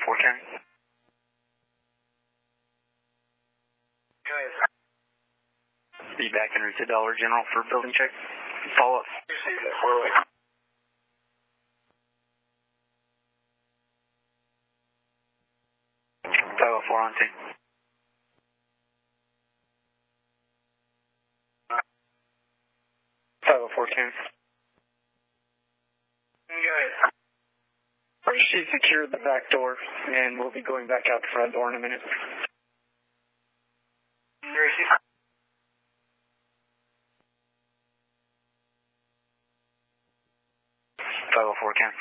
504 County. Go ahead. Be back en route to Dollar General for building check. Follow up. Receive that 408. 504 on 10. 504 County. Go ahead. She secured the back door, and we'll be going back out the front door in a minute. Receive. 504 County.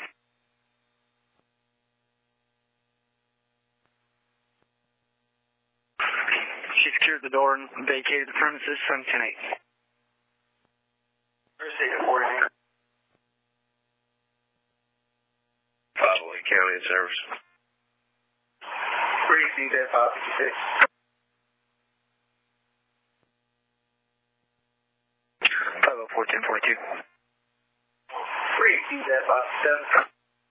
She secured the door and vacated the premises from 10-8. Receive it 48. 508 County in service. Receive that 556. 504 1042. Receive that 557.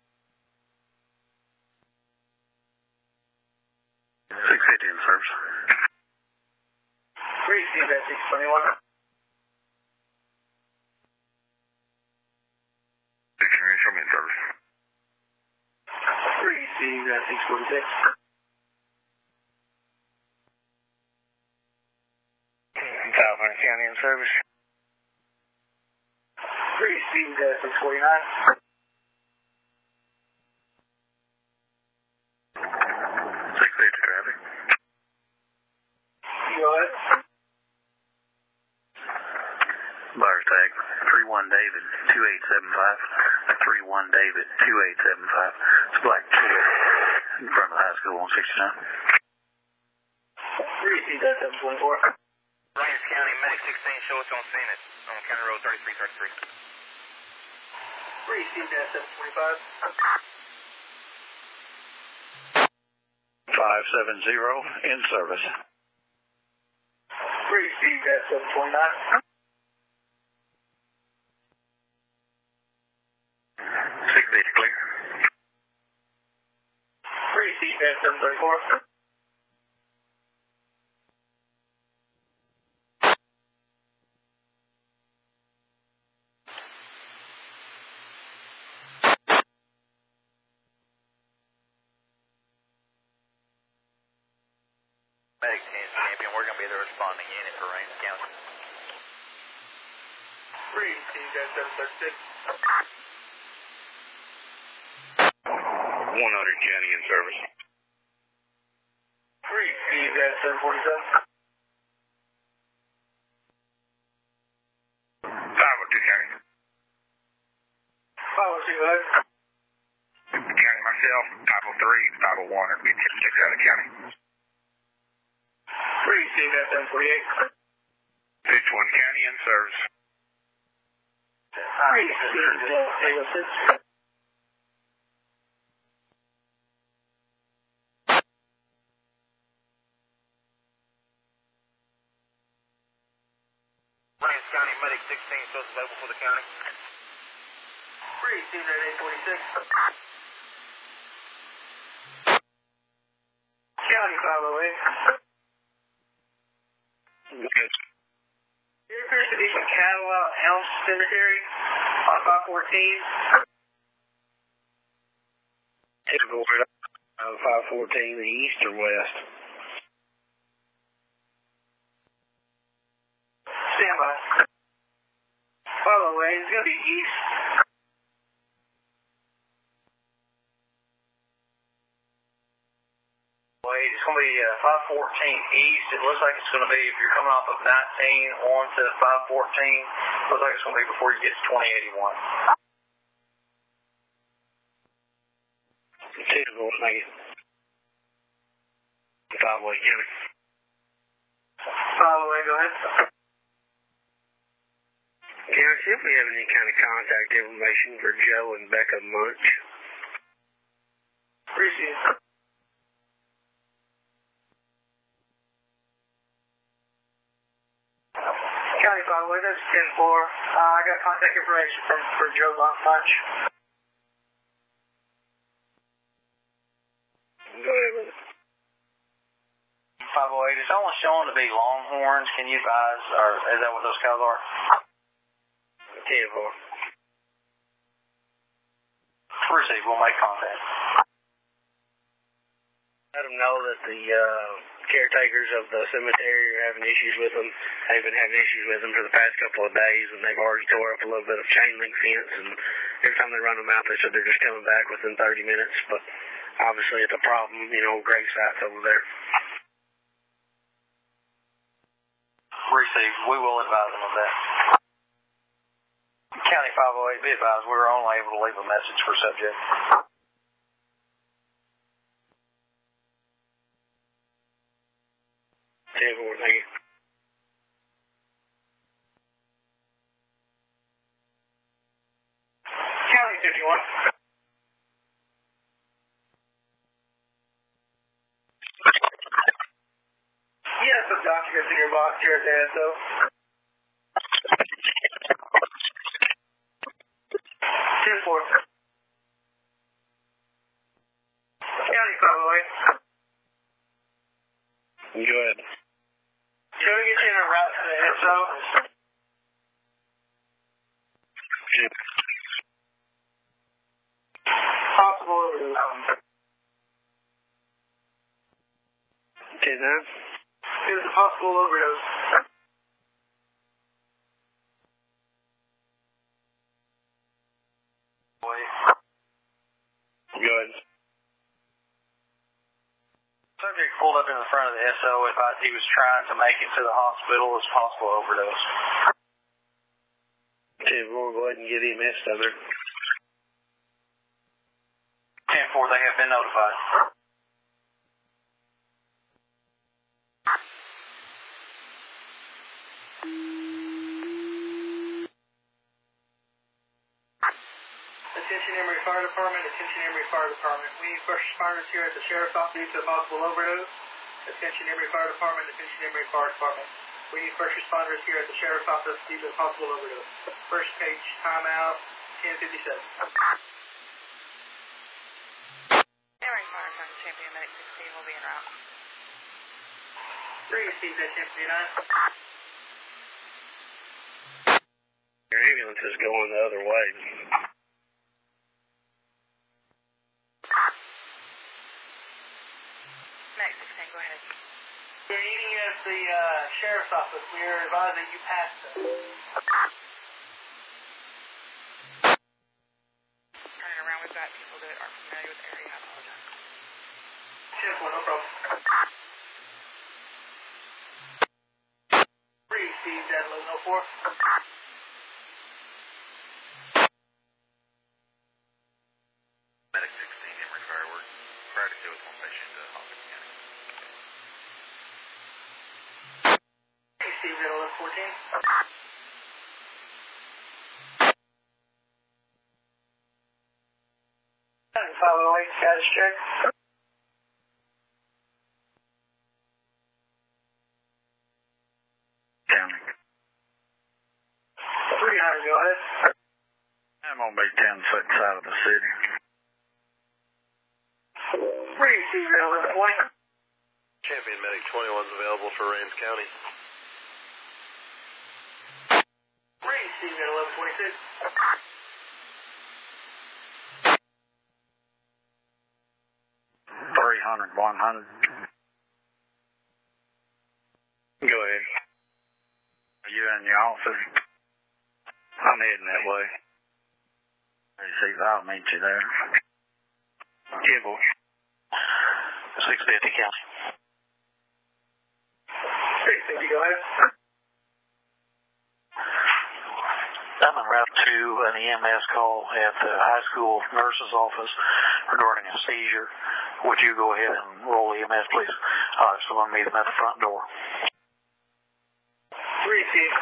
650 in service. Receive that 621. Show me in service. Receive that 646. 500 County in service. Receive that 649. 650 traffic. Go ahead. Buyer's tag 31 David 2875. 31 David 2875. It's black Kia in front of the high school on 69. Receive that 724. Rangers County, Medic 16, show us on scene at on County Road 3333. Receive that 725. 570 in service. Receive that 729. 680 clear. Receive that 734. 10 Champion, we're going to be the responding unit for Rangers County. Receive that 736. 100 County in service. Receive that 747. 502 County. 502, go ahead. County myself, 503, 501, and 56 out of county. Receive that 748. 61 County in service. Receive that 806. Rangers County, Medic 16, show us available for the county. Receive that 846. County 508. Good. There appears to be some cattle out in Elm Cemetery on 514. Typical 514, the east or west? Stand by. 508 is going to be east. It's going to be 514 east. It looks like it's going to be, if you're coming off of 19 on to 514, looks like it's going to be before you get to 2081. Typical, thank you. 508 County. 508, go ahead. Can I see if we have any kind of contact information for Joe and Becca Munch? Receive. County 508, that's 10-4. I got contact information for Joe Munch. shown to be Longhorns. Can you advise, or is that what those cows are? 10-4. Receive, we'll make contact. Let them know that the caretakers of the cemetery are having issues with them. They've been having issues with them for the past couple of days, and they've already tore up a little bit of chain link fence, and every time they run them out, they said they're just coming back within 30 minutes, but obviously it's a problem, grave sites over there. Receive, we will advise them of that. County 508, be advised, we were only able to leave a message for subject. 10-4, thank you. County 51. Yes, the documents in your box here at the ASO. 10-4. County 508. Go ahead. Can we get you in a route to the SO? Possible overdose. 10-9. There's a possible overdose. Go ahead. Subject pulled up in the front of the SO advised he was trying to make it to the hospital as possible overdose. 10-4, go ahead and get EMS down there. 10-4, they have been notified. Attention Emory Fire Department, attention Emory Fire Department. We need first responders here at the Sheriff's Office due to a possible overdose. Attention Emory Fire Department, attention Emory Fire Department. We need first responders here at the Sheriff's Office due to a possible overdose. First page, timeout, 10:57. Emory Fire Department, Champion Medic 16 will be en route. 3 received at Champion 9. Your ambulance is going the other way. Medic 16, go ahead. We're needing you at the Sheriff's Office. We are advised that you passed us. Turning around, we've got people that are familiar with the area. I apologize. 10-4, no problem. 3 received at 11:04. Medic 16, Emory Fireworks. Prior to with one patient to Hawkins County. Received at 11:14. County 508, status check. County. 300, go ahead. I'm going to be 10 foot inside of the city. 3 received at 11:20. Champion Medic 21 is available for Rains County. 3 received at 11:26. 300, 100. Go ahead. Are you in your office? I'm heading that way. Receive, I'll meet you there. 10-4. 650 County. 650, go ahead. I'm en route to an EMS call at the high school nurse's office regarding a seizure. Would you go ahead and roll EMS, please? So I'm meeting at the front door. 3 received.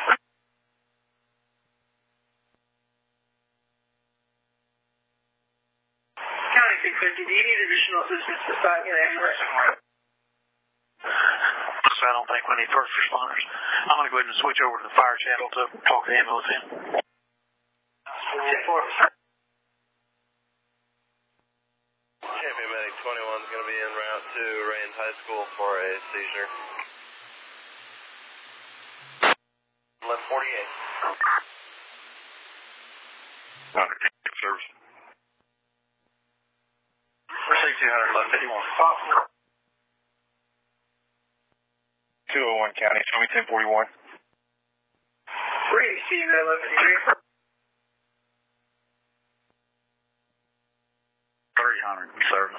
County 650, do you need additional assistance to start an ambulance? So I don't think we need first responders. I'm going to go ahead and switch over to the fire channel to talk the ambulance in. 10-4. Champion Medic 21 is going to be en route to Rains High School for a seizure. 300, 1151. 201 County, show me 1041. Receive that 1153. 300, service.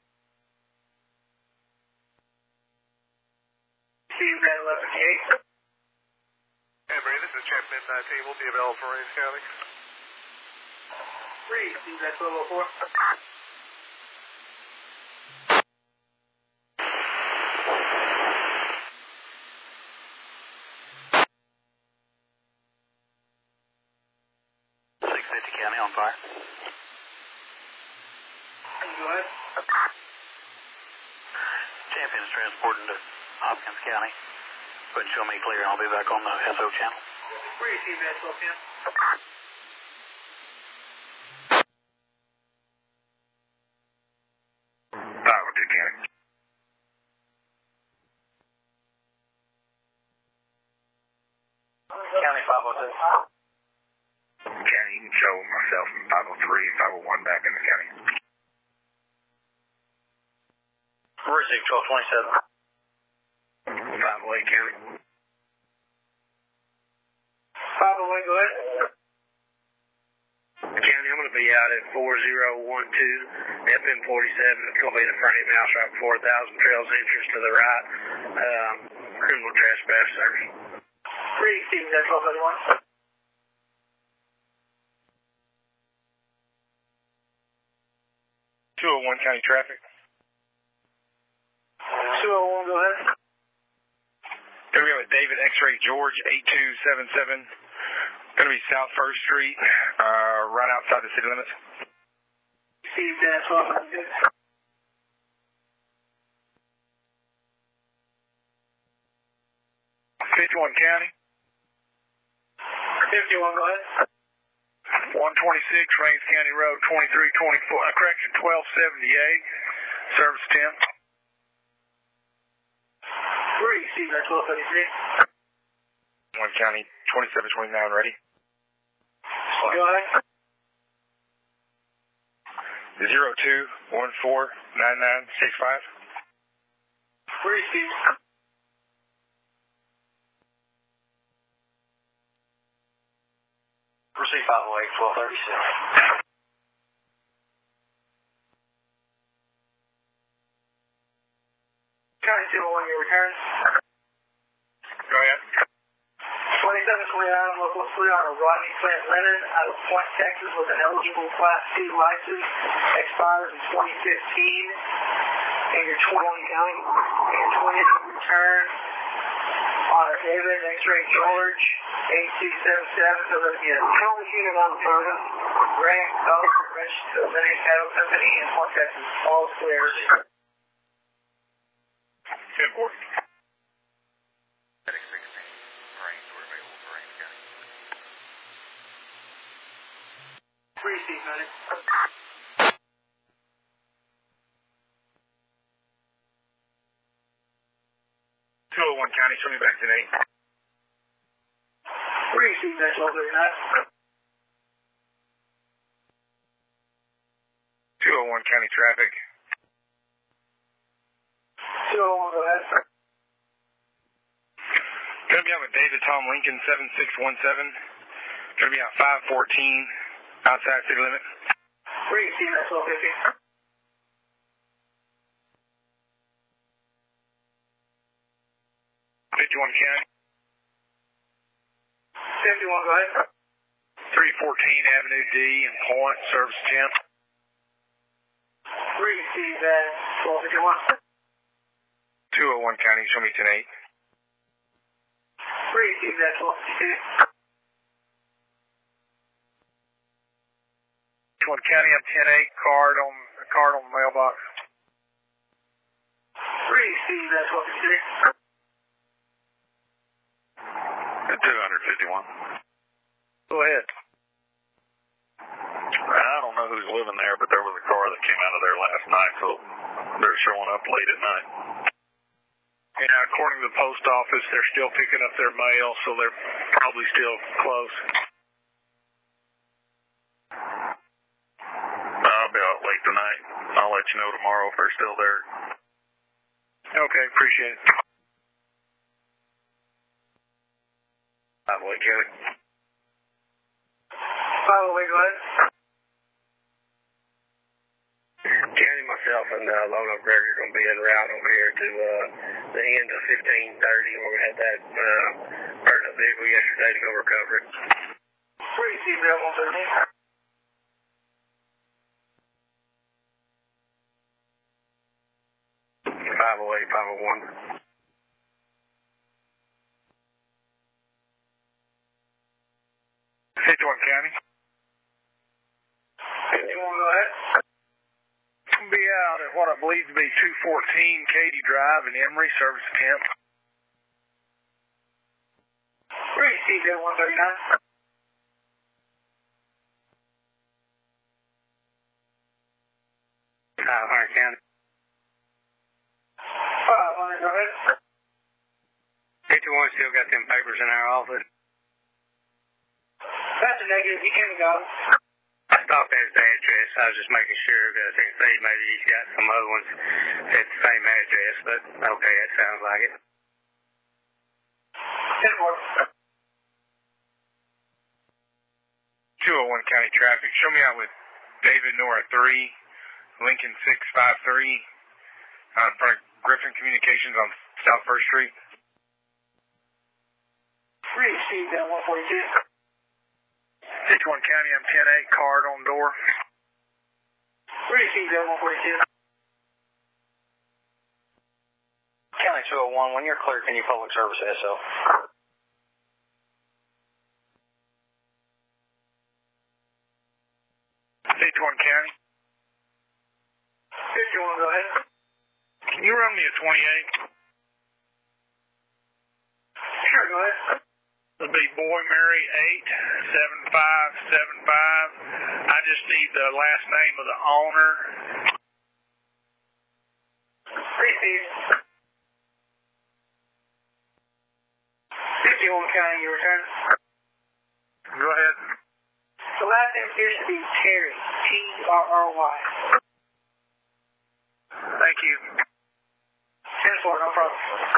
Receive that 1158. Amber, this is Champ Midnight Team. We'll be available for Rains County. Receive that 1204. County on fire. Go ahead. Champion is transporting to Hopkins County. Go ahead and show me clear, and I'll be back on the SO channel. Receive that 1210. County. County 502. County, you can show myself and 503 and 501 back in the county. Receive 1227. 508 County. 501, go ahead. County, I'm going to be out at 4012 FM 47. It's going to be the frame house right before 1,000 Trails entrance to the right. Criminal trespass service. Receive that 1231. 201 County traffic. 201, go ahead. Here we go with David X-Ray George 8277. Going to be South 1st Street, right outside the city limits. Receive that 1200. 51 County. 51, go ahead. 126 Rains County Road 2324, correction 1278, service 10. Receive that 1233. 1 County 2729 ready. Go ahead. 02149965. Receive. Receive 508, 1236. County 201, your return. Go ahead. 2729 local 3 on Rodney Flint Leonard out of Point, Texas with an eligible Class 2 license. Expires in 2015. And your 21 County. And your 20th return on a David X-Ray George 8277. So there'll be a penalty unit on the program. Grant, Dr. Rich, the Atlantic Cattle Company in Point, Texas. All clear. 10-4. Receive, medic. 201 County, show me back to 8. Receive that 1239. 201 County traffic. 201, go ahead. Gonna be out with David Tom Lincoln 7617. Gonna be out 514 outside city limit. Receive that 1250. 51 County. 51, go ahead. 314 Avenue D in Point, service 10. Receive that 1251. 201 County, show me 10-8. Receive that 1252. 1 County, I'm 10-8, card on the mailbox. Receive that 1253. 251. Go ahead. I don't know who's living there, but there was a car that came out of there last night, so they're showing up late at night. Yeah, according to the post office, they're still picking up their mail, so they're probably still close. I'll be out late tonight. I'll let you know tomorrow if they're still there. Okay, appreciate it. 508 County. 508, go ahead. County, myself, and Lone Oak Gregory are going to be en route over here to the end of 1530. Where we had that burned up vehicle yesterday to go recover it. Where do you see Bill 113? 508, 501. 51 County. 51, go ahead. Be out at what I believe to be 214 Katy Drive in Emory, service attempt. Where do you see Bill 139? 500 County. 500, go ahead. 51 still got them papers in our office. That's a negative. You can't go. I stopped at his address. I was just making sure because I think maybe he's got some other ones at the same address, but okay, that sounds like it. 201 County traffic. Show me out with David Nora 3, Lincoln 653, in front of Griffin Communications on South 1st Street. Where do you see Bill 142? 51 County, I'm 10-8, card on door. Where do you see Bill 142? County 201, when you're clear, can you public service SO? 51 County. 51, go ahead. Can you run me a 28? Sure, go ahead. It'll be Boy Mary 87575. I just need the last name of the owner. Receive. 51 County, you return. Go ahead. The last name appears to be Terry. T-R-R-Y. Thank you. 10-4, no problem.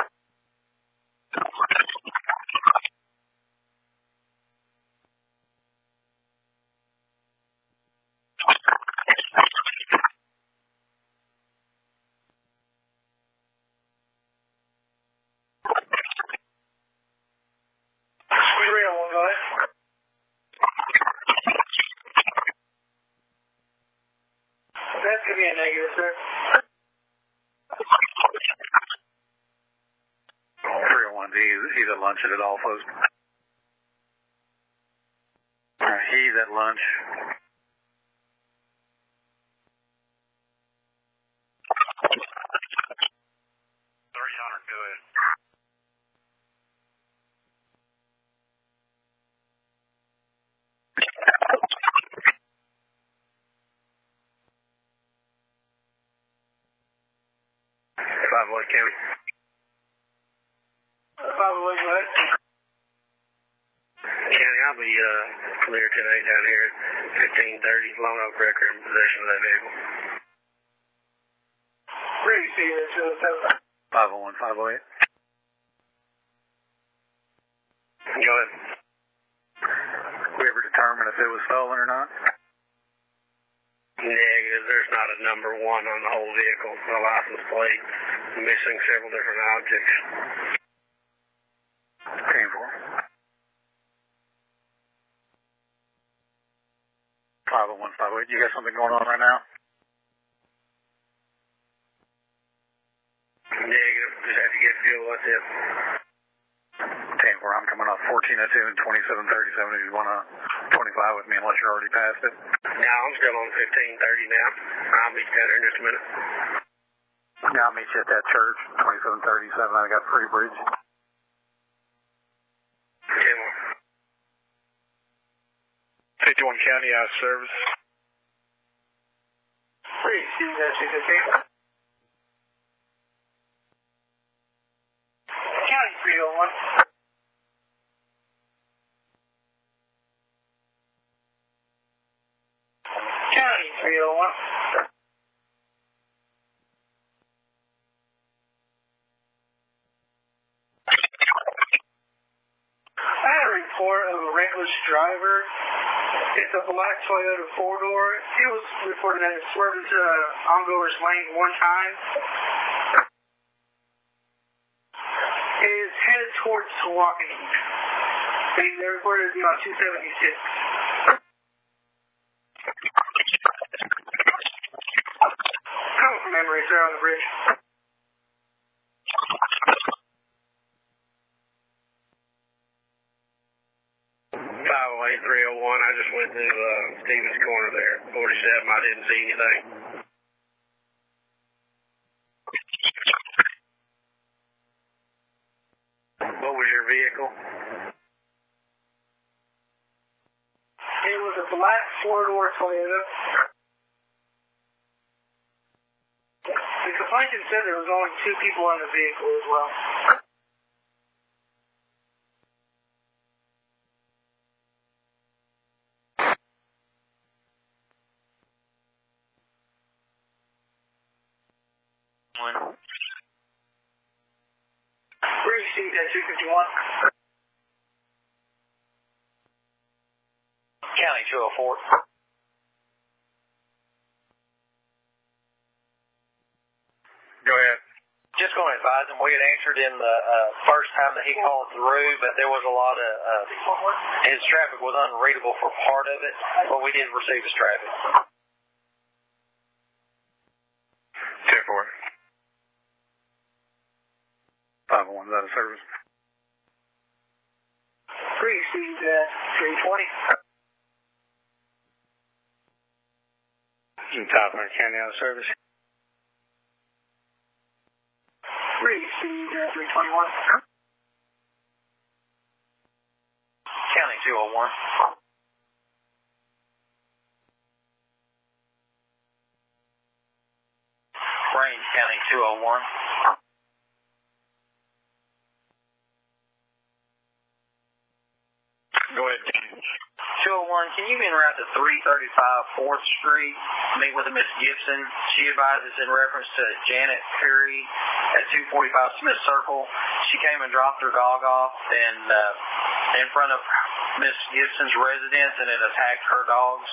That's going to be a negative, sir. 301, he's at lunch at Adolfo's. He's at lunch. 300, go ahead. County. 508, go ahead. County, I'll be clear today down here at 1530. Lone Oak Record in possession of that vehicle. Where do you see it? 501, 508. Go ahead. We ever determine if it was stolen or not? Negative. There's not a number one on the whole vehicle. The license plate. Missing several different objects. 501, 508. You got something going on right now? Negative. Just have to get fuel. That's it. 10-4. I'm coming off 1402 and 2737. If you want to 25 with me, unless you're already past it. No, I'm still on 1530 now. I'll meet you down there in just a minute. Yeah, I'll meet you at that church, 2737. I got Free Bridge. 51 County out of service. Free, see that 215. County 301. County 301. report of a reckless driver. It's a black Toyota 4-door. It was reported that it swerved into ongoer's lane one time. It is headed towards Tawakoni. They reported it to be on 276. Come from memory, sir, on the bridge. 508-301, I just went to Stevens Corner there, 47, I didn't see anything. What was your vehicle? It was a black 4-door Toyota. The complainant said there was only 2 people in the vehicle as well. Received at 251. County 204. Go ahead. Just going to advise him, we had answered in the first time that he called through, but there was a lot of, his traffic was unreadable for part of it, but we did receive his traffic. 10-4. 501's out of service. Received at 320. Top County out of service. Received at 321. County 201. Range County 201. Go ahead. 201, can you be en route to 335 4th Street, meet with Miss Gibson? She advises in reference to Janet Perry at 245 Smith Circle. She came and dropped her dog off in front of Miss Gibson's residence, and it attacked her dogs.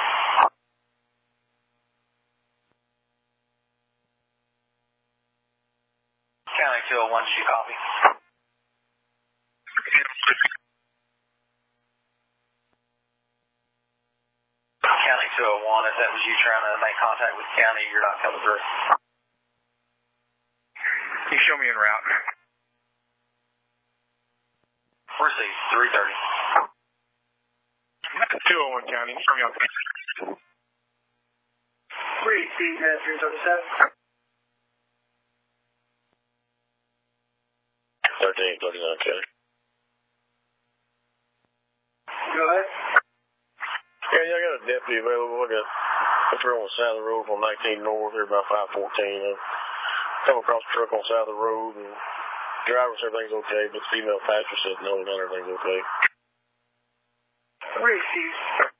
County 201, did you copy? County 201, if that was you trying to make contact with the county, you're not coming through. You show me en route. Received, 330. 201 County, show me on. Received at 337. 1339 County. Go ahead. Yeah, I got a deputy available. I got up here on the side of the road from 19 North, here about 514. Come across the truck on the side of the road, and driver said everything's okay, but the female passenger said no, not everything's okay. Received.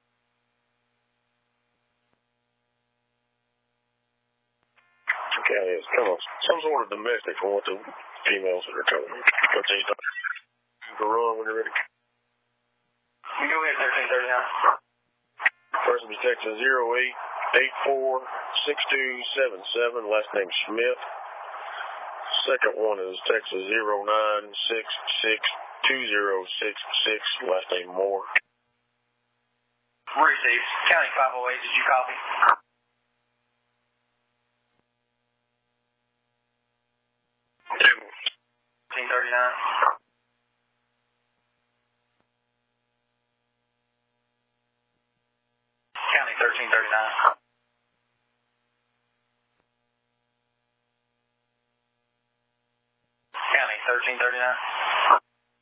Okay, it's kind of some sort of domestic from what the females that are telling me. But they the run when you're ready. Go ahead, 1339. Person is Texas 08846277. Last name Smith. Second one is Texas 09662066. Last name Moore. Received. County 508, did you copy? County 1339. County 1339.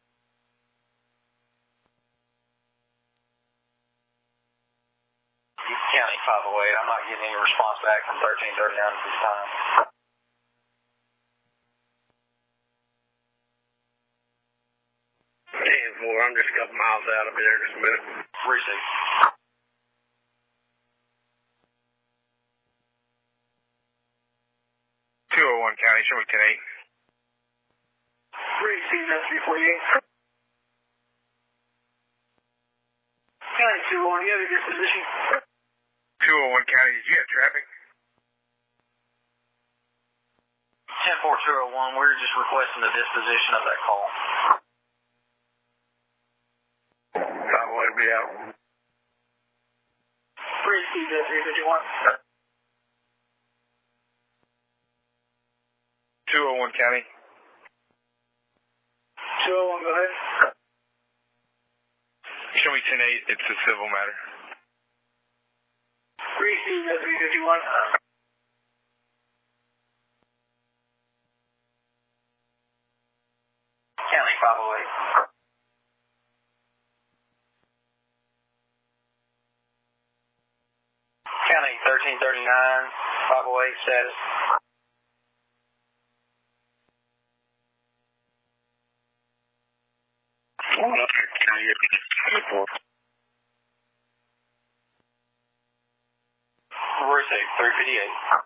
County 508. I'm not getting any response back from 1339 at this time. I'm just a couple miles out. I'll be there in just a minute. Receive. County, show me 10-8. Receive at 348. 201, you have a disposition? 201 County, did you have traffic? 10-4-201, we're just requesting the disposition of that call. 508 be out. Receive that 351. 201 County. 201, go ahead. Show me 10-8, it's a civil matter. Receive that 351. County 508. County 1339, 508 status. We're safe, 358.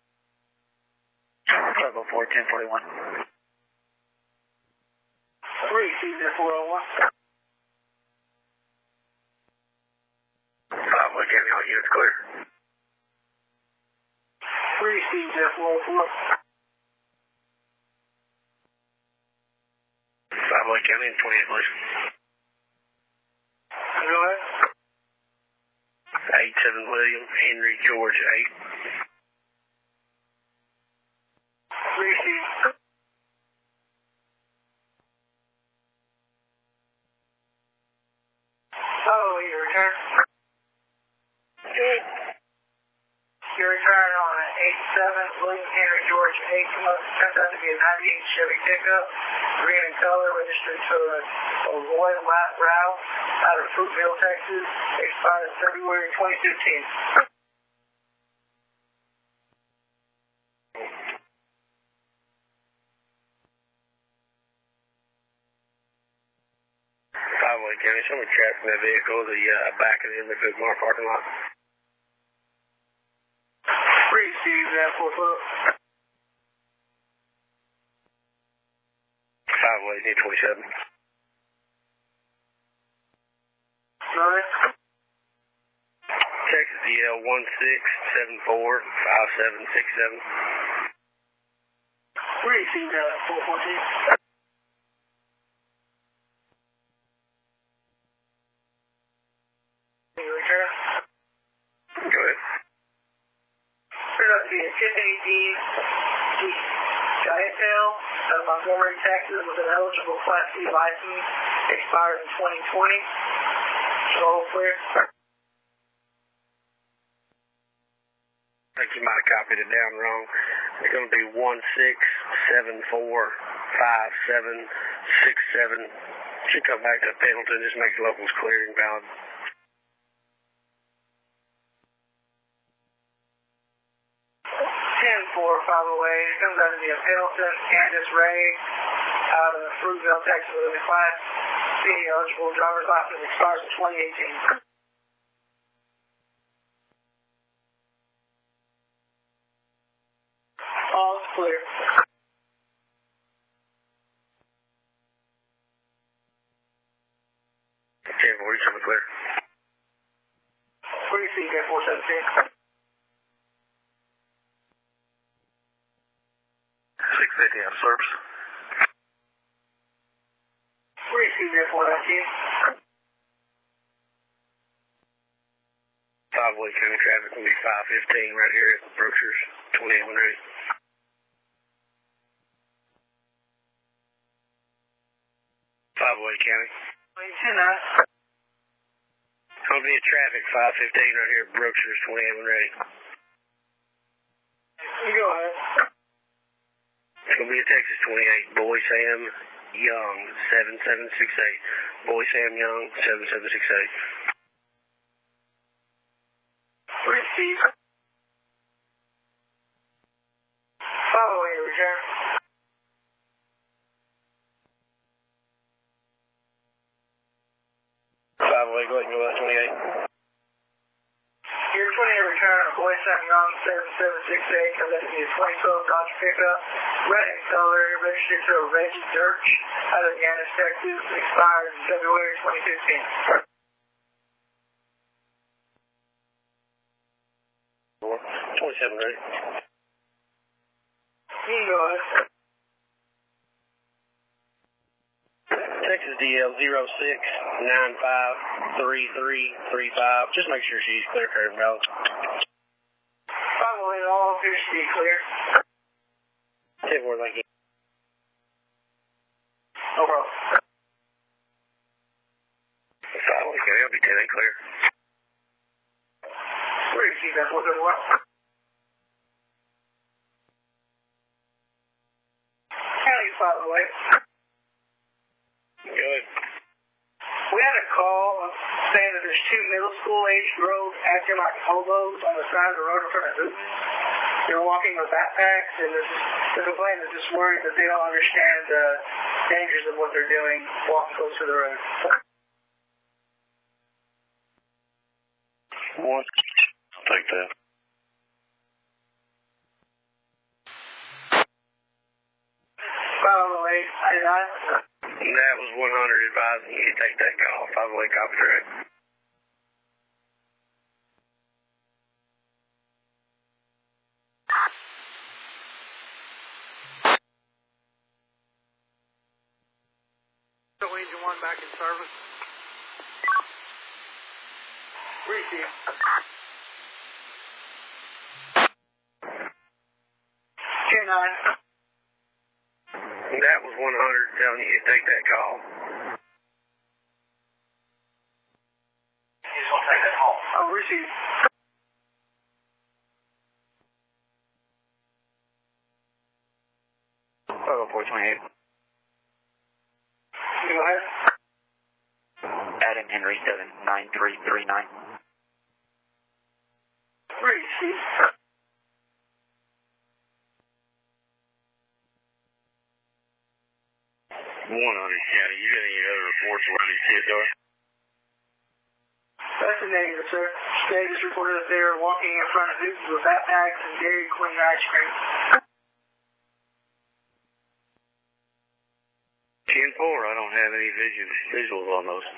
504, 1041. Receive that 401. 508 County, all units clear. Receive that 404. 508 County and 28, please. Go ahead. 87 William, Henry, George, 8. Receive. Oh, your return? Good. Your return on an 87 William Henry George 8 turns out to be a 98 Chevy pickup, green in color, registered to a Royal White Route out of Fruitville, Texas, expired February 2015. 508 County, show me traffic in that vehicle, backing in the Good Mark parking lot. Receive that 4-4. 508, need 27. Go ahead. Texas DL 16745767. Receive that 414. Your return? Go ahead. Turn out to be a 1080 Skytel of Montgomery, Texas, with an eligible Class C license, expired in 2020. All clear. I think you might have copied it down wrong. It's going to be 16745767. Should come back to Pendleton, just make the locals clear and valid. 10-4-508. It comes out to be a Pendleton, Candace Ray, out of Fruitville, Texas, with a Class C eligible driver's license, expires in 2018. All is clear. Okay, boys, coming clear. Receive that 417. 650 on service. Receive that 419. 508 County traffic will be 515 right here at Brookshire's 2818. 508 County. 29. Going to be a traffic 515 right here at Brookshire's 2818. You go ahead. It's going to be a Texas 28. Boy Sam Young 7768. Boy Sam Young 7768. Receive. 508 return. Go ahead and go to 28. Your 28 return of Boy Sam Young 7768 comes out to be a 2012 Dodge pickup, red in color, registered to a Reggie Dirch out of Yanis, Texas, expired in February 2015. 27 ready. You can go ahead. Texas DL 06953335. Just make sure she's clear curve belt. Probably all appears to be clear. 10-4, thank you. No problem. 5-1, I'll be 10 and clear. Where do you see that? What's it what? County 508. Good. We had a call saying that there's 2 middle school age girls acting like hobos on the side of the road in front of Hooten. They're walking with backpacks, and they're complaining, they're just worried that they don't understand the dangers of what they're doing walking close to the road. One. I'll take that. That was 100 advising you to take that call. 508 copy direct. So Engine 1 back in service. Receive. 10-9. That was 100 telling you to take that call. He's going to take that call. I'll receive. Oh, 428. Go ahead. Adam Henry 79339. Receive. 100 County, you got any other reports around these kids are? That's a negative, sir. They just reported that they were walking in front of Hooten's with backpacks and Dairy Queen ice cream. 10-4, I don't have any visuals on those.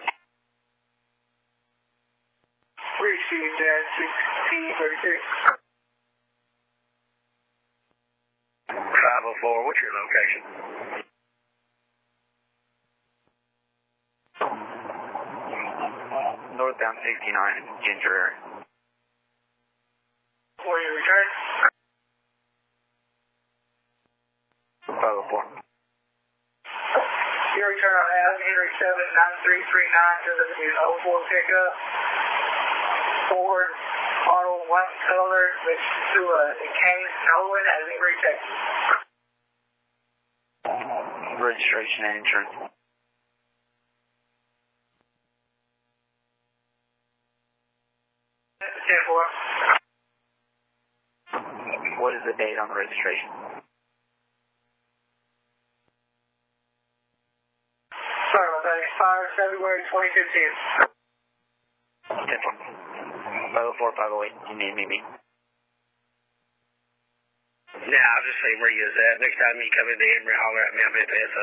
Received at 1636. 504, what's your location? Northbound 69, Ginger area. Where you return? 504. Your return on Adam Henry 79339 to the 04 pickup. Ford model white color with to a Cayenne Nolan as in Green, Texas. Registration and insurance. What is the date on the registration? Sorry about that. Expired February 2015. 504, 508. You need me. Nah, I'll just say where you is at. Next time you come into Emory, holler at me. I'm at the SO.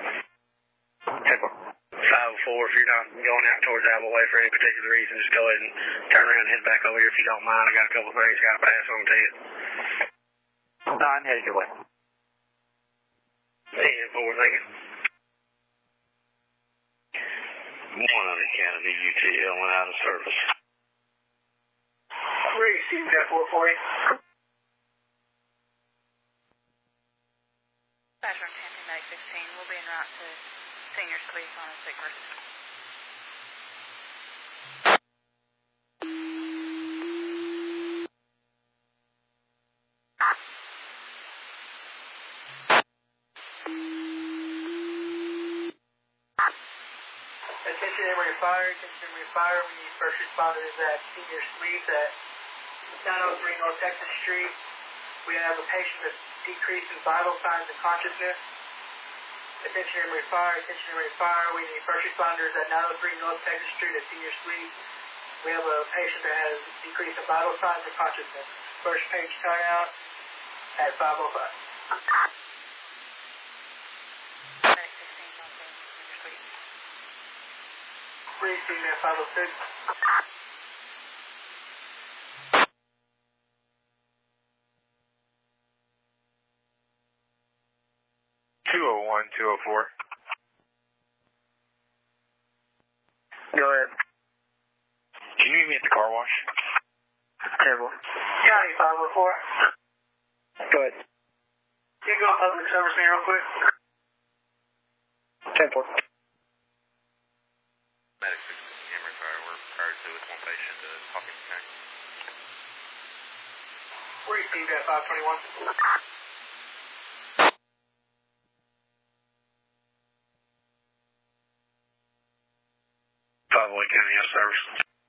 504, if you're not going out towards Appleway for any particular reason, just go ahead and turn around and head back over here if you don't mind. I got a couple of things I got to pass on to you. No, I'm headed your way. 10-4, thank you. 100 Canada UTL went out of service. Received at 440. Bathroom Champion Medic 15 will be en route to Senior Sleep on a sick emergency. Attention Emory Fire, we need first responders at Senior Sleep at 903 North Texas Street. We have a patient that's decreasing vital signs and consciousness. Attention Emory Fire, we need first responders at 903 North Texas Street at Senior Sleep. We have a patient that has decreasing vital signs and consciousness. First page turnout at 505. Medic 15 on Senior Sleep. Received at 506. 201, 204. Go ahead. Can you meet me at the car wash? Table. County 504. Go ahead. Can you go public service me real quick? 10-4. Medic 6 Emory Fire, we're prior to with one patient to Hawkins County. We received at 521. 501 County, yes, service.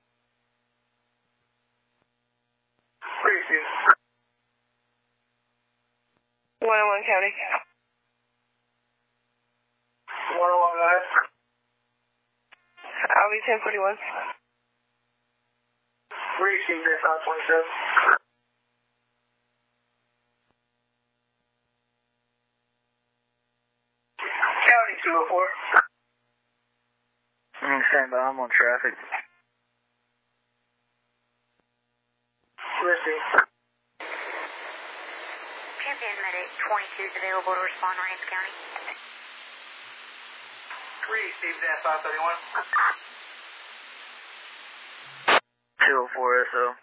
We received. 101 County. 101, go ahead. I'll be 1041. We received at 527. County 204. Stand by, I'm on traffic. Received. Champion Medic 22 is available to respond to Ramsey County. We received at 531. 204 SO.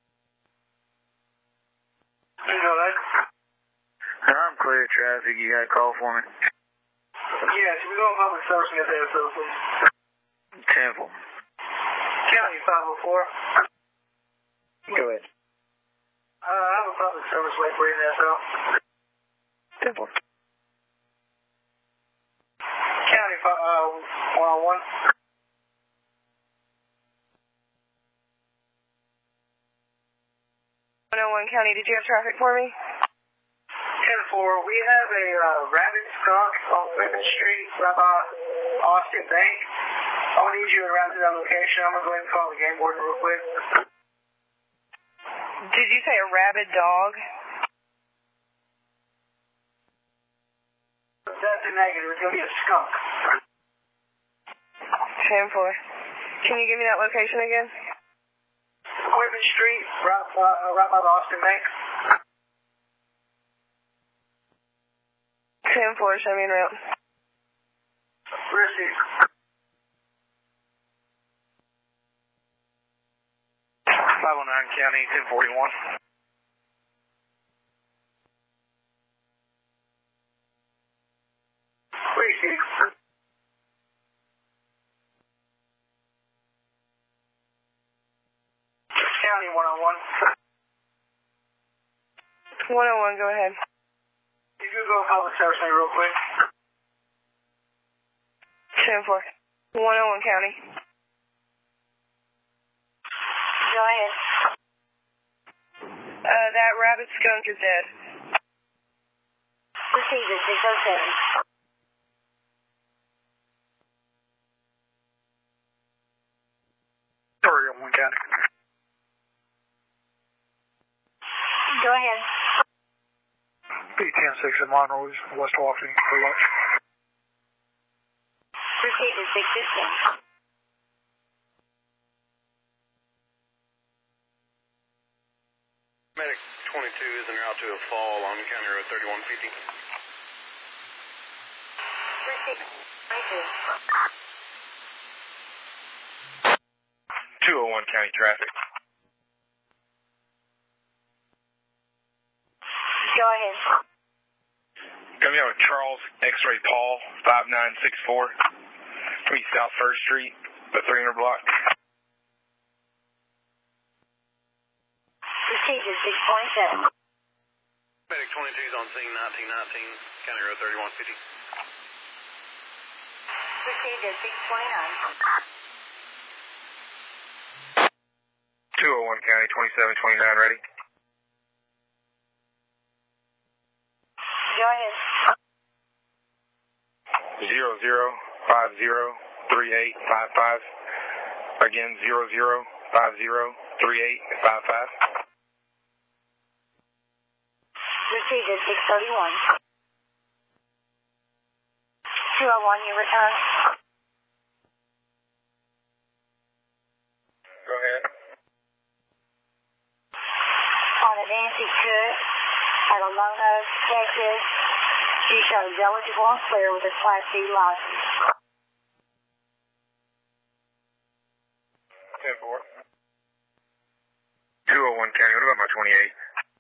Go ahead. I'm clear of traffic. You got a call for me? Yes, we go public service me at the SO, please. Temple. County 504. Go ahead. I have a public service wait for you in the SO. Temple. County 101. 101 County, did you have traffic for me? 10-4, we have a rabid skunk on Whitman Street, right by Austin Bank. I'll need you around to that location. I'm going to go ahead and call the game warden real quick. Did you say a rabid dog? That's a negative. It's going to be a skunk. 10-4. Can you give me that location again? Whitman Street, right by the Austin Bank. 10-4, show me en route. Received. 509 County, 1041. Received. County 101. 101, go ahead. You could go public service me real quick. 10-4. 101 County. Go ahead. That rabid skunk is dead. Received at 607. Sorry, 1 County. Go ahead. B106 at Monroe, West Walking, for lunch. Received at 615. Medic 22 is en route to a fall on County Road 3150. Received 22. 201 County traffic. Go ahead. Coming out with Charles X-Ray Paul, 5964. Meet South 1st Street, the 300 block. Received at 627. Medic 22 is on scene 1919, County Road 3150. Received at 629. 201 County, 2729 ready. Go ahead. 00503855. Again, 00503855. Received at 631. 201, you return. Go ahead. On a Nancy Cook at Alona, Texas, She shows eligible and clear with a Class D license. 10-4. 201 County, what about my 28?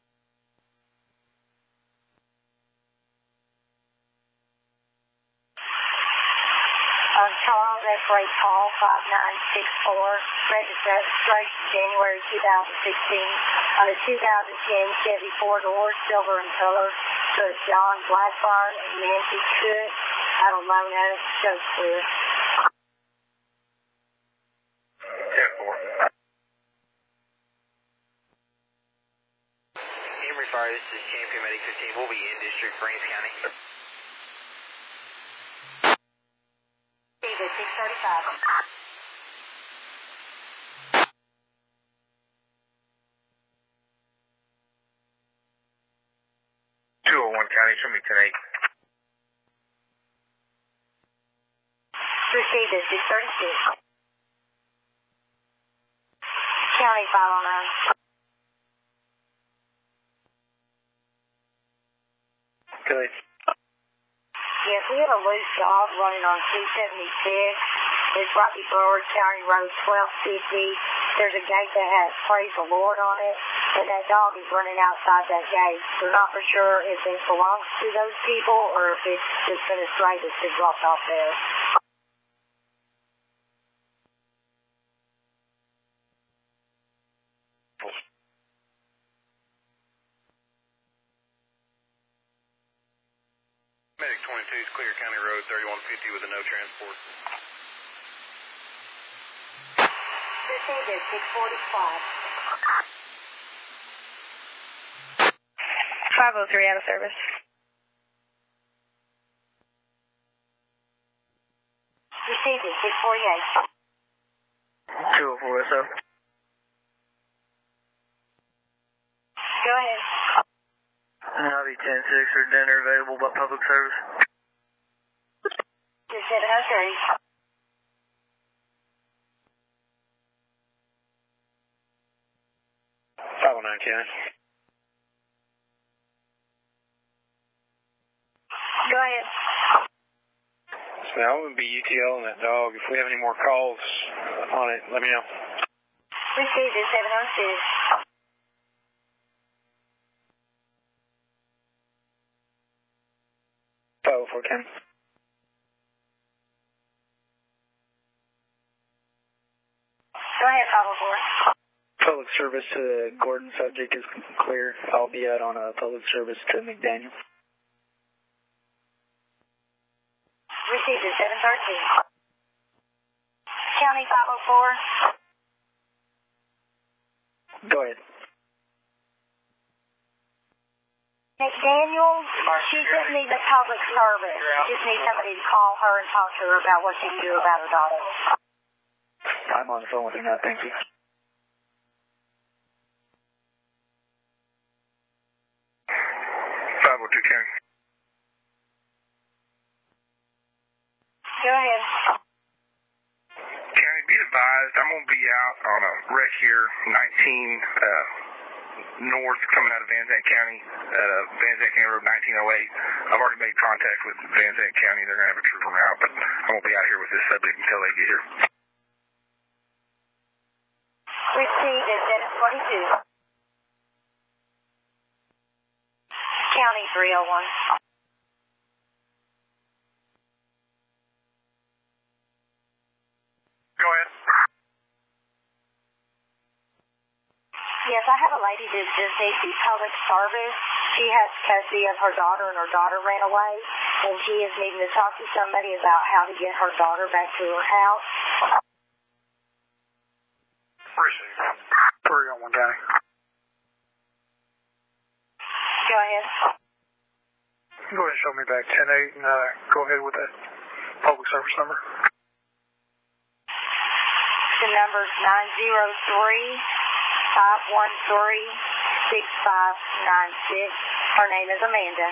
Charles X-Ray Paul 5964, registration January 2016 on a 2010 Chevy 4-door, silver in color, to John Blackburn and Nancy Cook out of Lona, shows clear. 10-4. Emory Fire, this is Champion Medic 15. We'll be in District, Rains County. David 635. 201 County, show me 10-8. Received at 636. County 509. Good. Yes, we have a loose dog running on 276. It's right before County Road 1250. There's a gate that has Praise the Lord on it, and that dog is running outside that gate. We're not for sure if it belongs to those people or if it's just been a stray that's been dropped off there. Medic 22 is clear County Road 3150 with a no transport. Received at 645. 503 out of service. Received at 648. 204 SO. Go ahead. I'll be 10-6 for dinner available by public service. 703. 509 County. Go ahead. So I'm going to be UTL on that dog. If we have any more calls on it, let me know. Received at 702. 504 County. Go ahead, 504. Public service to the Gordon subject is clear. I'll be out on a public service to McDaniel. Received at 713. County 504. Go ahead. McDaniel, she just needs a public service. Just needs somebody to call her and talk to her about what she can do about her daughter. I'm on the phone with her now, thank you. County. Go ahead. County, be advised, I'm going to be out on a wreck here, 19 north, coming out of Van Zandt County, Van Zandt County Road 1908. I've already made contact with Van Zandt County. They're going to have a trooper route, but I'm going to be out here with this subject until they get here. Received at 722. County 301. Go ahead. Yes, I have a lady that just needs the public service. She has custody of her daughter, and her daughter ran away, and she is needing to talk to somebody about how to get her daughter back to her house. Received. 301 County. Go ahead. Go ahead and show me back 10-8 and go ahead with that public service number. The number's 903-513-6596. Her name is Amanda.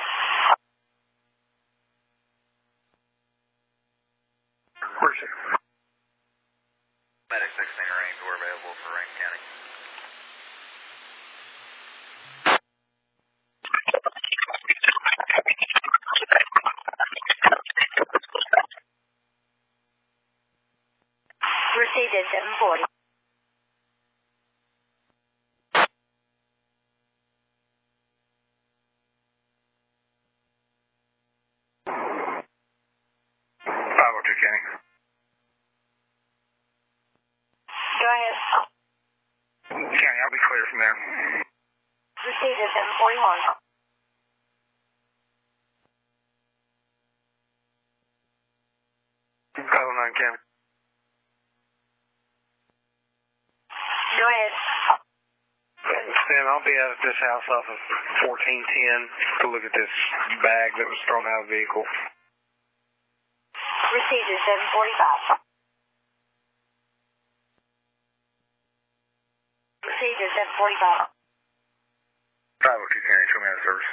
Received. Medic 16 Rains were available for Rain County. Received at 740. County. Go ahead. County, I'll be clear from there. Received at 741. 509 County. Go ahead. Sam, I'll be out at this house off of 1410 to look at this bag that was thrown out of the vehicle. Received at 745. Received at 745. 502 County, show me out of service.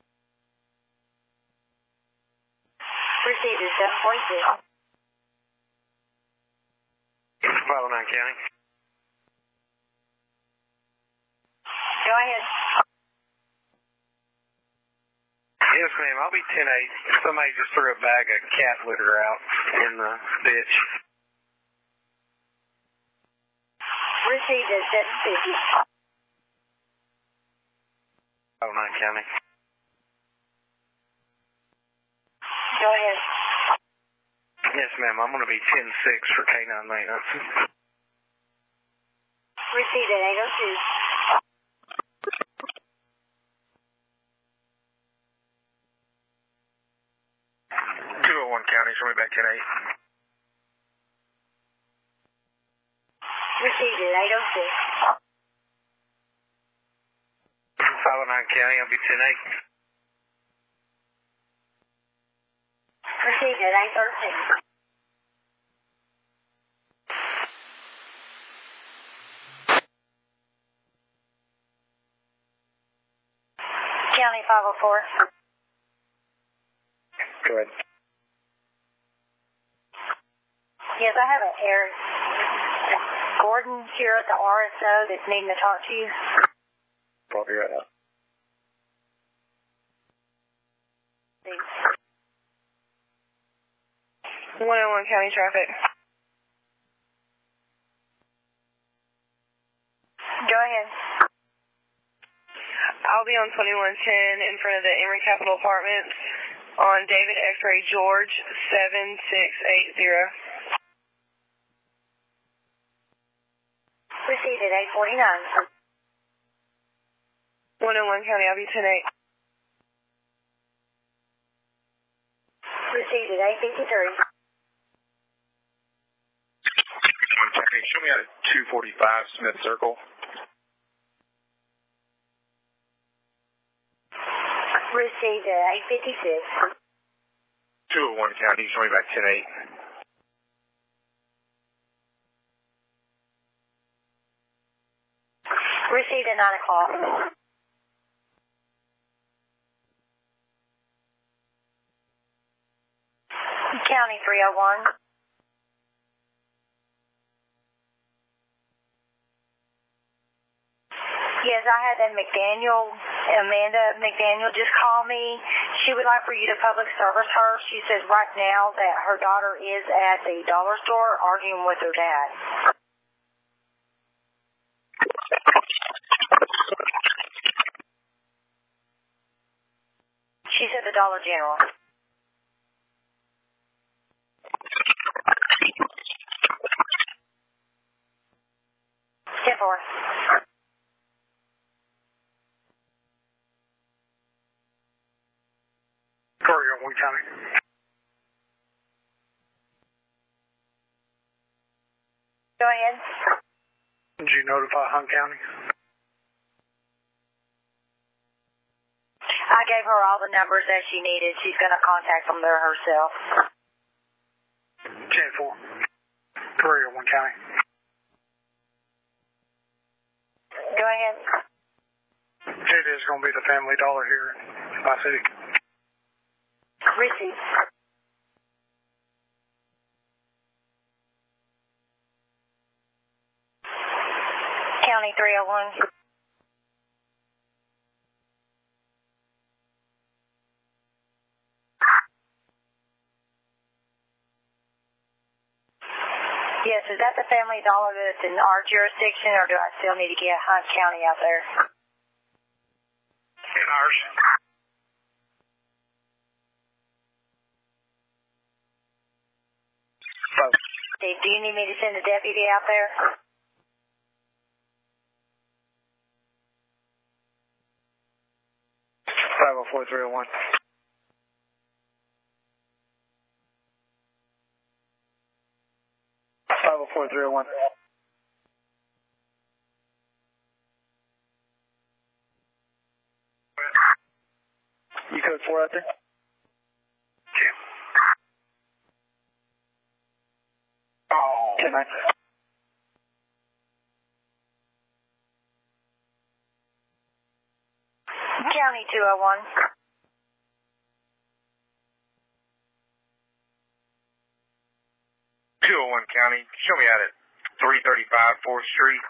Received at 746. 509 County. Go ahead. Yes, ma'am. I'll be 10-8. Somebody just threw a bag of cat litter out in the ditch. Received at 750. 509 County. Go ahead. Yes, ma'am. I'm going to be 10-6 for K9 maintenance. Received at 802. 201 County, show me back 10-8. Received at 806. 509 County, I'll be 10-8. Received at 813. County 504. Go ahead. Yes, I have an Eric Gordon here at the RSO that's needing to talk to you. Probably right out. Thanks. 101 County Traffic. Go ahead. I'll be on 2110 in front of the Emory Capital Apartments on David X-Ray George 7680. Received at 849. 101 County, I'll be 10-8. Received at 853. Show me out at 245 Smith Circle. Received at 856. 201 County, show me back 10-8. Received at 9 o'clock. County 301. Yes, I had Amanda McDaniel just call me. She would like for you to public service her. She says right now that her daughter is at the dollar store arguing with her dad. She's at the Dollar General. 10-4. Sorry, Owen County. Go ahead. Did you notify Hunt County? I gave her all the numbers that she needed. She's going to contact them there herself. 10-4. 301 County. Go ahead. It is going to be the Family Dollar here in my city. Received. County 301. Yes, is that the family dollar that's in our jurisdiction, or do I still need to get Hunt County out there? In ours. Do you need me to send a deputy out there? $504-301. $504-301. You code 4 out there? Oh. 10-9. County 201. County, show me out at 335 4th Street.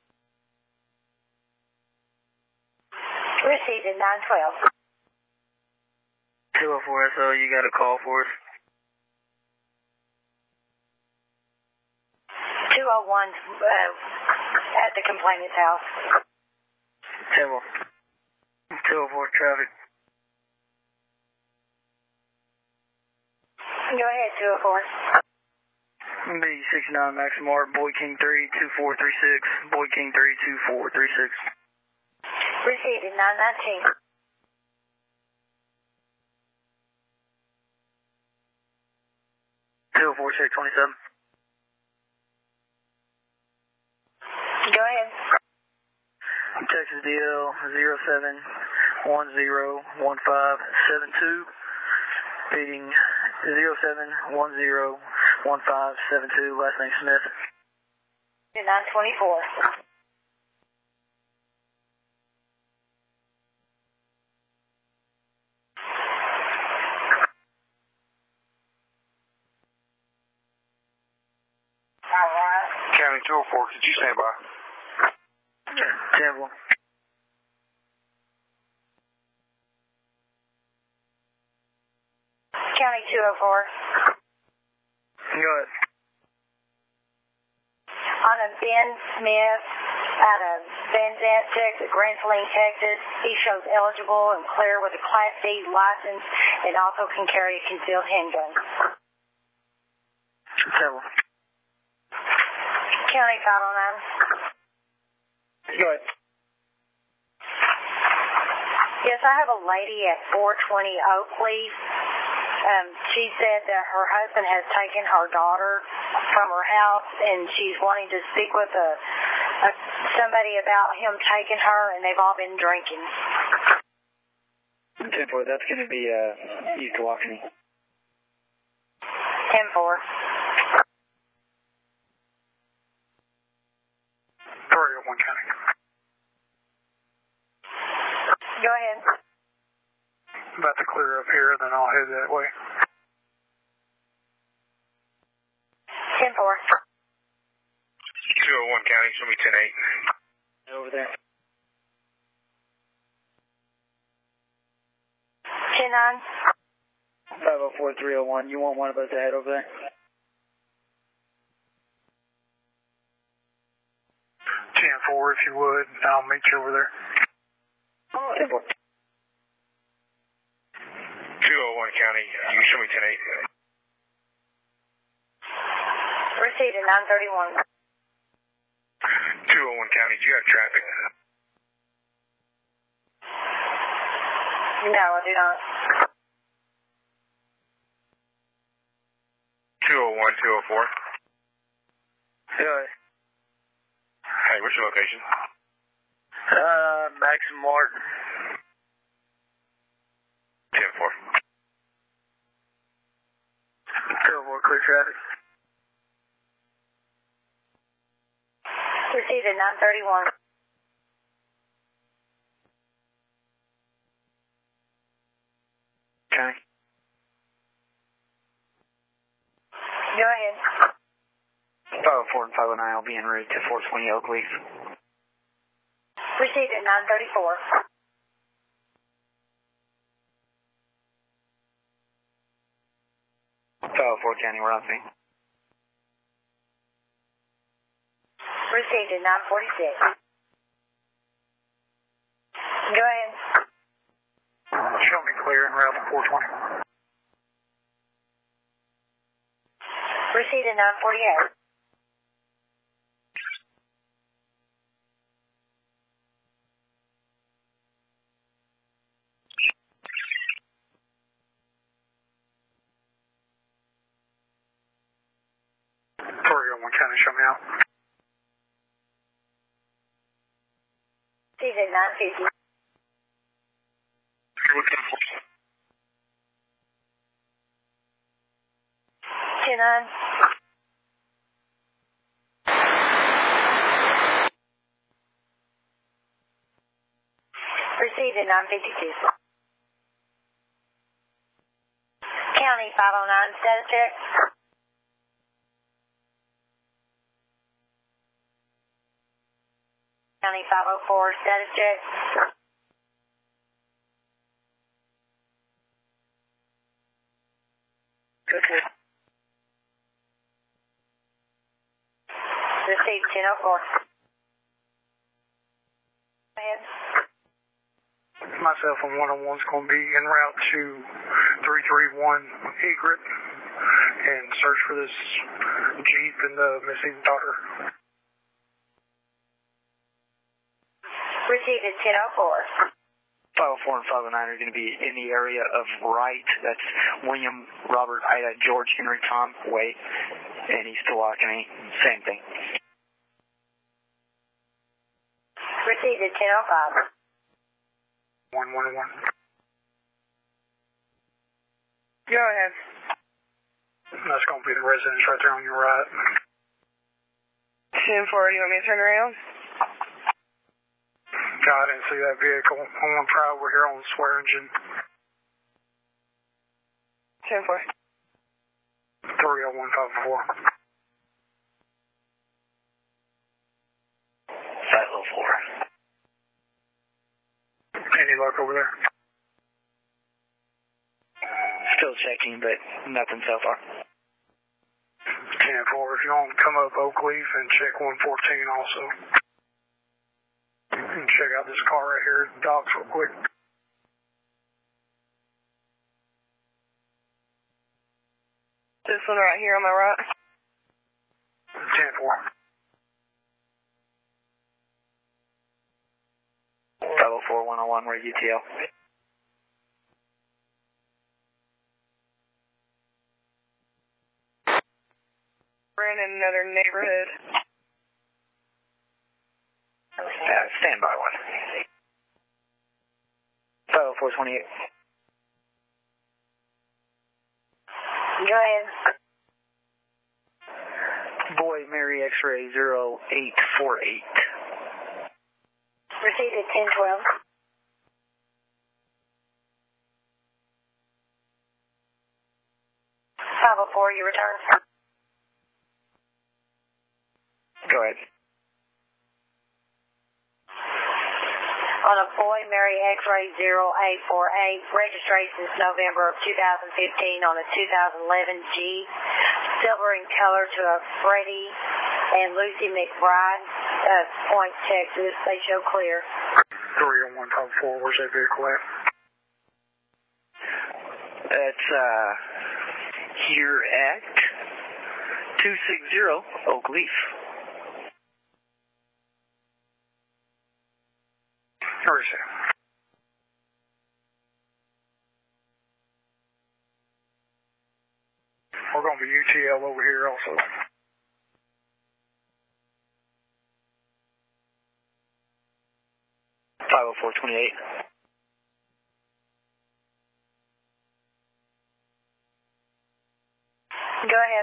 Received at 912. 204 SO, you got a call for us? 201 at the complainant's house. 204 traffic. Go ahead, 204. B69 Maximart, Boy King 3, 2436. Boy King 3, 2436. Received at 919. Check 27. Go ahead. Texas DL 07101572. Feeding 07101572. Last name Smith. 924. County 204, could you stand by? Temple. County 204. Go ahead. On a Ben Smith out of Van Zant, Texas, Grand Saline, Texas. He shows eligible and clear with a Class D license and also can carry a concealed handgun. Temple. County 509. Go ahead. Yes, I have a lady at 420 Oakley. She said that her husband has taken her daughter from her house, and she's wanting to speak with somebody about him taking her, and they've all been drinking. 10-4, that's going to be East Washington. 10-4. 301 County. Go ahead. About to clear up here, then I'll head that way. 10-4. 201 County, show me 10-8. Over there. 10-9. 504-301. You want one of us to head over there? 10-4 if you would. I'll meet you over there. 10-4. 201 County, you show me 10-8. Received at 931. 201 County, do you have traffic? No, I do not. 201, 204. Good. Hey, what's your location? Maximart. 10-4. 204, clear traffic. Received at 931. Okay. Go ahead. 504 and 509 will be en route to 420 Oakley. Received at 934. 504 County, we're on scene. Received at 946. Go ahead. Show me clear en route to 420. Received at 948. County, show me out. Received at 950. 10-9. Received at 952. County 509, status check. County 504, status check. Okay. Received 1004. Go ahead. Myself on 101 is going to be en route to 331 Egret and search for this Jeep and the missing daughter. Received at 1004. 504 and 509 are going to be in the area of Wright. That's William, Robert, Ida, George, Henry, Tom, Wait, and East Tawakoni. Same thing. Received at 1005. 111. Go ahead. That's going to be the residence right there on your right. 10-4, do you want me to turn around? I didn't see that vehicle. I'm going to try over here on Swearingen. 10-4. 30154. 504. Any luck over there? Still checking, but nothing so far. 10-4. If you want to come up Oakleaf and check 114 also. You can check out this car right here at the docks real quick. This one right here on my right. 10-4. 504 101, where UTL. We're in another neighborhood. Stand by one. 50428. Go ahead. Boy, Mary X-ray 0848. Received at 1012. .504, you return. Go ahead. On a Boy Mary X-ray 0848, registration is November of 2015 on a 2011 Jeep, silver in color to a Freddie and Lucy McBride, Point, Texas. They show clear. 30154, where's that vehicle at? That's here at 260 Oak Leaf. Where is it? We're going to be UTL over here also. .50428. Go ahead.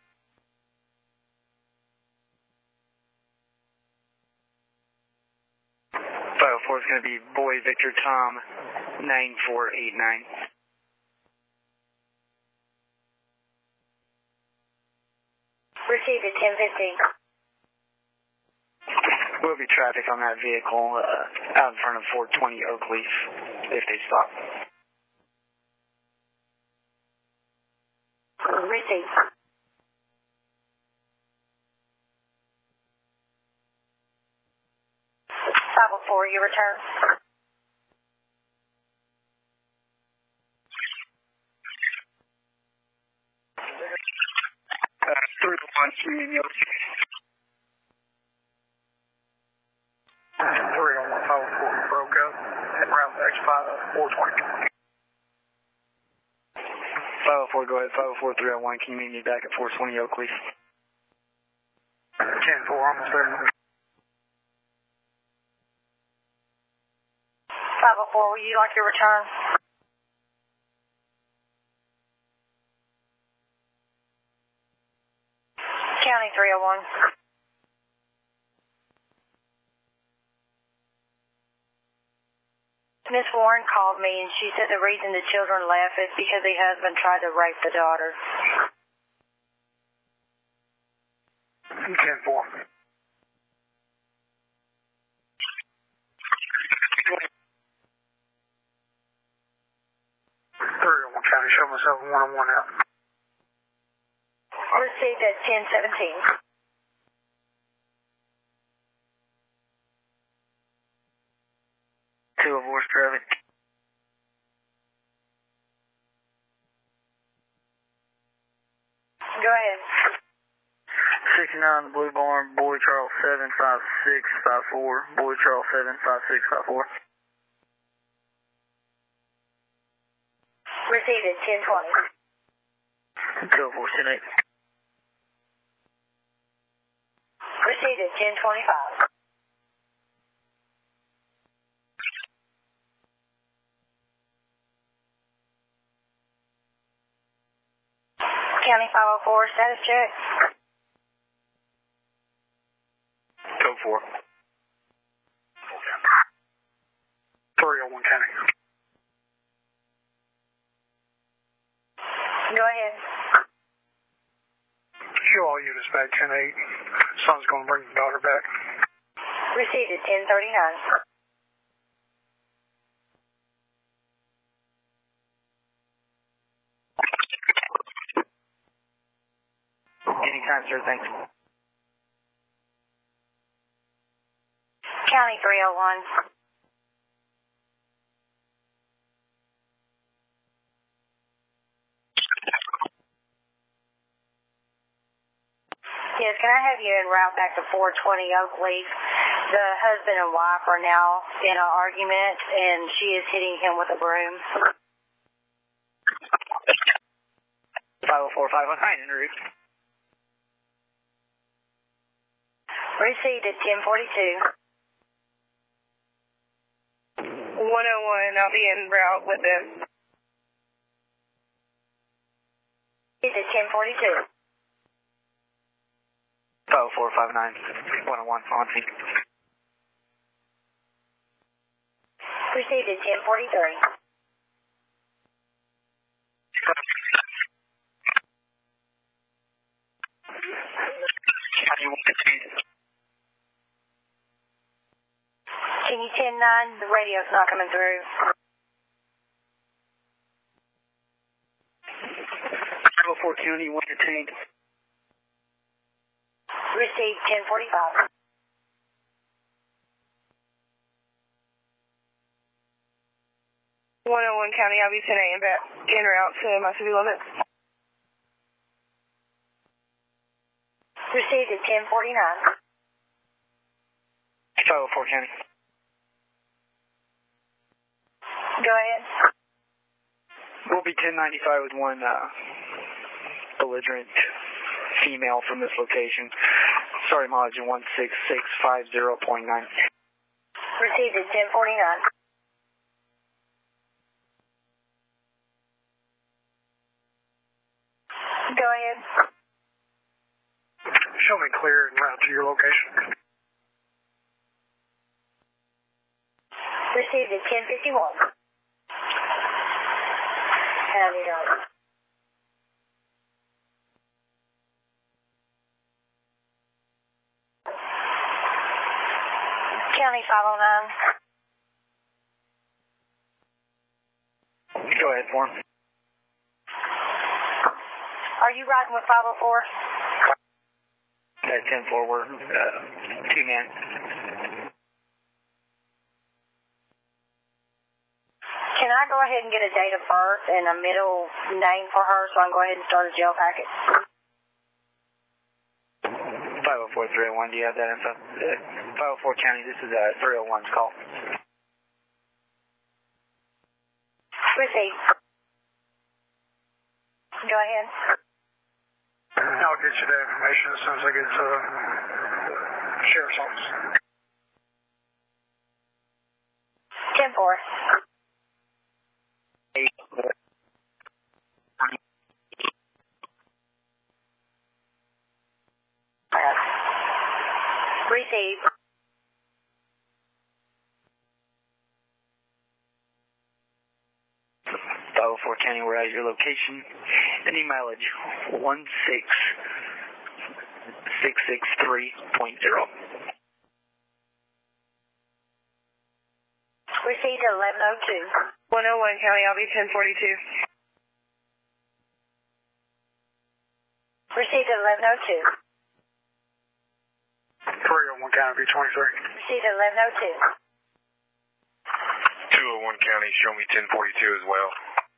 .504 is going to be Boy Victor Tom 9489. Received at 1015. Will be traffic on that vehicle out in front of 420 Oak Leaf if they stop. Received. 504, your return. Three to one, community. 301 broke up and route X 420. 504, go ahead. 504, 301, can you meet me back at 420 Oakley? 10-4, almost there. 504, would you like your return? County 301. Miss Warren called me and she said the reason the children left is because the husband tried to rape the daughter. 10-4. County, show myself 101 out. Received at 1017. Two of Horse traffic. Go ahead. 69 Blue Barn, Boy Charles 75654. Boy Charles 75654. Received at 1020. 204, 10-8. Received at 1025. County 504, status check. Code 4. 301 County. Go ahead. Show all units back 10-8. Son's going to bring the daughter back. Received at 1039. Anytime, sir. Thanks. County 301. Yes, can I have you en route back to 420 Oak Leaf? The husband and wife are now in an argument, and she is hitting him with a broom. 504, 519, en route. Received at 1042. 101, I'll be en route with them. Received at 1042. 504, 519, 101, on scene. Received at 1043. Can you 10-9? The radio's not coming through. 504 County, 1 detained. Received 1045. County, I'll be 10 a.m. back en route to my city limits. Received at 1049. 504 County. Go ahead. We'll be 1095 with one belligerent female from this location. Sorry, mileage 16650.9. Received at 1049. Go ahead. Show me clear and route to your location. Received at 1051. County dog. County 509. Go ahead, for him. Are you riding with 504? At 10 forward, 2 man. go ahead and get a date of birth and a middle name for her so I can go ahead and start a jail packet? 504-301, do you have that info? 504 County, this is 301's call. Received. Go ahead. I'll get you the information as soon as I get to the sheriff's office. 10-4. Received. Fort County, we're at your location. Any mileage? 16663.0. Received at 11:02. 101 County, I'll be 1042. Received at 11:02. 301 County, B23. Received at 11:02. 201 County, show me 1042 as well.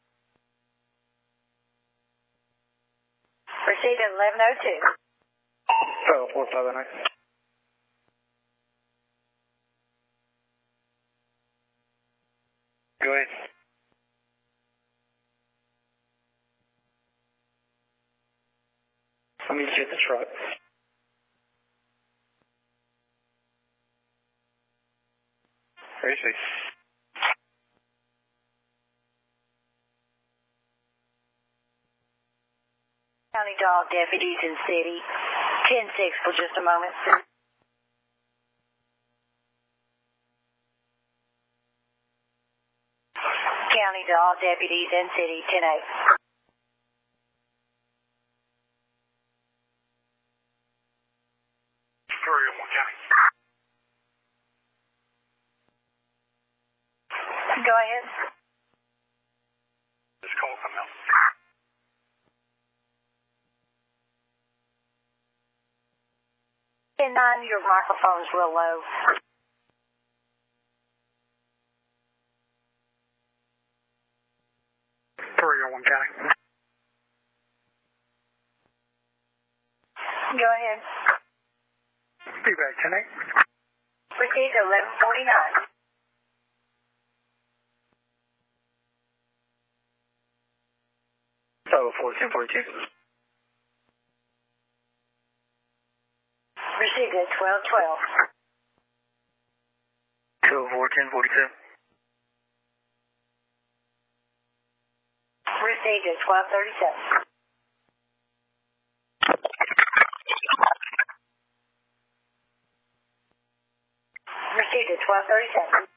Received at 11:02. 459. Go ahead. Let me get the truck. Received. County dog deputies in city. 10-6 for just a moment. County dog deputies in city. 10-8. Go ahead. This call come out. 10-9, your microphone's real low. One County. Go ahead. Be back 10-8. Received at 11:49. So 1442. Received at 12:12. 204-1042. Received at 12:37. Received at 12:37.